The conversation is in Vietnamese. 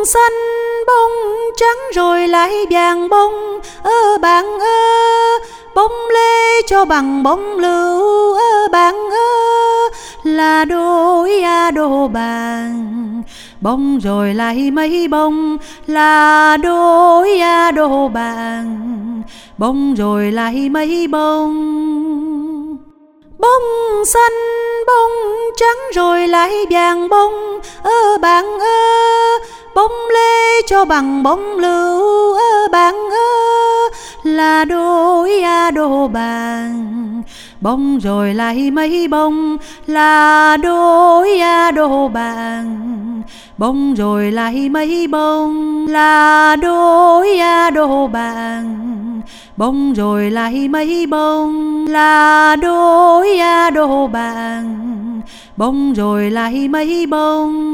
xanh bông trắng rồi lại vàng bông, bạn ơi bông lê cho bằng bông lưu, bạn ơi là đôi đồ bạn. Bông rồi lại mấy bông là đôi đồ bạn, bông rồi lại mấy bông. Bông xanh bông trắng rồi lại vàng bông, bạn ơi bông lê cho bằng bông lưu, bạn ơi là đôi đồ bạn. Bông rồi lại mấy bông là đôi đồ bạn, bông rồi lại mấy bông là đôi đồ bạn, bông rồi lại mấy bông là đôi đồ bạn, bông rồi lại mấy bông.